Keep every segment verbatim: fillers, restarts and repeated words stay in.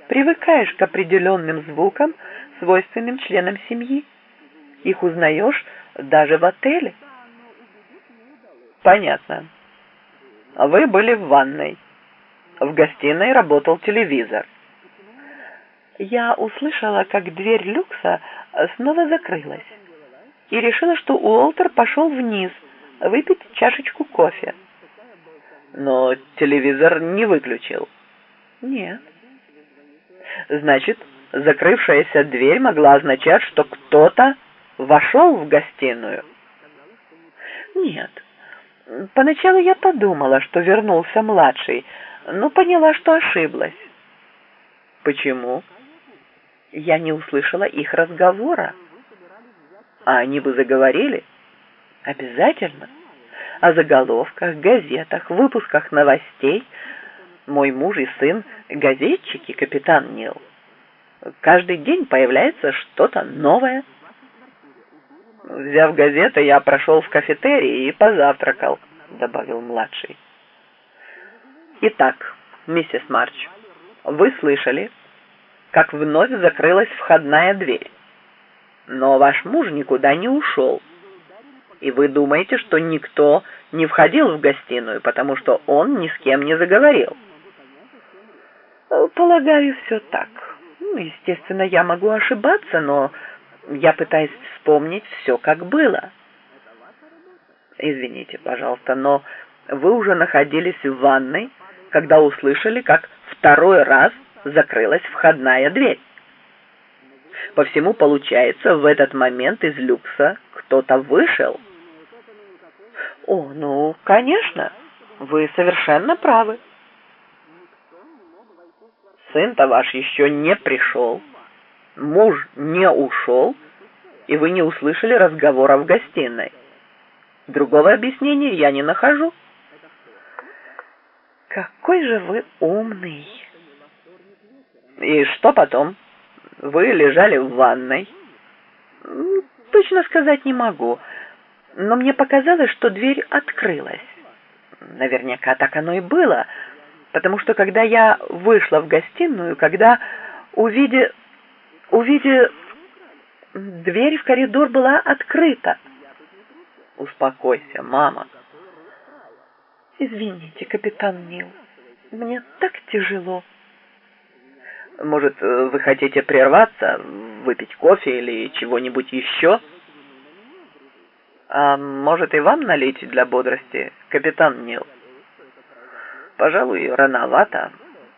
Привыкаешь к определенным звукам, свойственным членам семьи. Их узнаешь даже в отеле. Понятно. Вы были в ванной. В гостиной работал телевизор. Я услышала, как дверь люкса снова закрылась, и решила, что Уолтер пошел вниз выпить чашечку кофе. Но телевизор не выключил. Нет. Значит, закрывшаяся дверь могла означать, что кто-то вошел в гостиную. Нет. Поначалу я подумала, что вернулся младший, но поняла, что ошиблась. Почему? Я не услышала их разговора. А они бы заговорили? Обязательно. О заголовках, газетах, выпусках новостей. Мой муж и сын — газетчики, капитан Нил. Каждый день появляется что-то новое. Взяв газеты, я прошел в кафетерий и позавтракал, добавил младший. Итак, миссис Марч, вы слышали, как вновь закрылась входная дверь. Но ваш муж никуда не ушел. И вы думаете, что никто не входил в гостиную, потому что он ни с кем не заговорил? Полагаю, все так. Ну, естественно, я могу ошибаться, но я пытаюсь вспомнить все, как было. Извините, пожалуйста, но вы уже находились в ванной, когда услышали, как второй раз закрылась входная дверь. По всему получается, в этот момент из люкса кто-то вышел. О, ну, конечно, вы совершенно правы. Сын-то ваш еще не пришел, муж не ушел, и вы не услышали разговора в гостиной. Другого объяснения я не нахожу. Какой же вы умный. И что потом? Вы лежали в ванной? Точно сказать не могу, но мне показалось, что дверь открылась. Наверняка так оно и было, потому что когда я вышла в гостиную, когда увидя... увидя... дверь в коридор была открыта. Успокойся, мама. Извините, капитан Нил, мне так тяжело. Может, вы хотите прерваться, выпить кофе или чего-нибудь еще? А может, и вам налить для бодрости, капитан Нил? Пожалуй, рановато.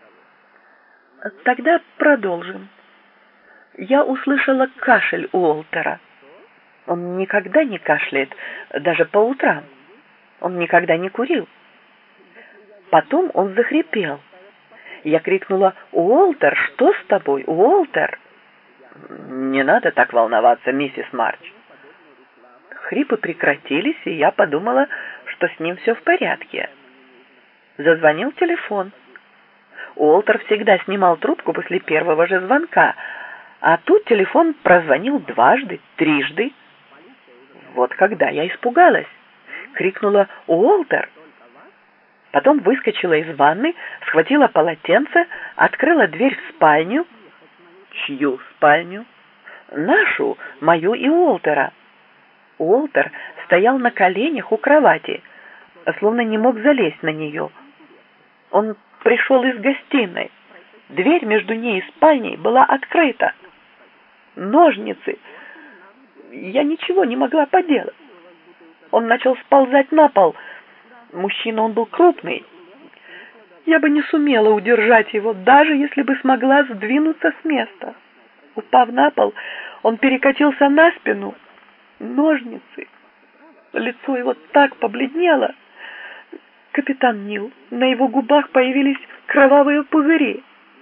Тогда продолжим. Я услышала кашель Уолтера. Он никогда не кашляет, даже по утрам. Он никогда не курил. Потом он захрипел. Я крикнула: «Уолтер, что с тобой, Уолтер?» «Не надо так волноваться, миссис Марч». Хрипы прекратились, и я подумала, что с ним все в порядке. Зазвонил телефон. Уолтер всегда снимал трубку после первого же звонка, а тут телефон прозвонил дважды, трижды. Вот когда я испугалась. Крикнула: «Уолтер!» Потом выскочила из ванны, схватила полотенце, открыла дверь в спальню. Чью спальню? Нашу, мою и Уолтера. Уолтер стоял на коленях у кровати, словно не мог залезть на нее. Он пришел из гостиной. Дверь между ней и спальней была открыта. Ножницы. Я ничего не могла поделать. Он начал сползать на пол. Мужчина, он был крупный. Я бы не сумела удержать его, даже если бы смогла сдвинуться с места. Упав на пол, он перекатился на спину. Ножницы. Лицо его так побледнело. Капитан Нил, на его губах появились кровавые пузыри.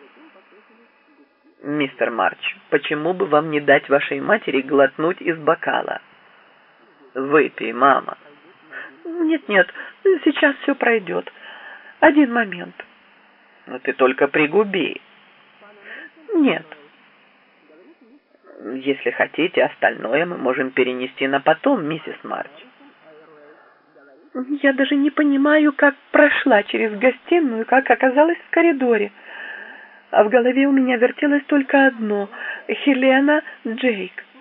Мистер Марч, почему бы вам не дать вашей матери глотнуть из бокала? Выпей, мама. Нет-нет, сейчас все пройдет. Один момент. Но ты только пригуби. Нет. Если хотите, остальное мы можем перенести на потом, миссис Марч. Я даже не понимаю, как прошла через гостиную, как оказалась в коридоре. а в голове у меня вертелось только одно — Хелена Джейк.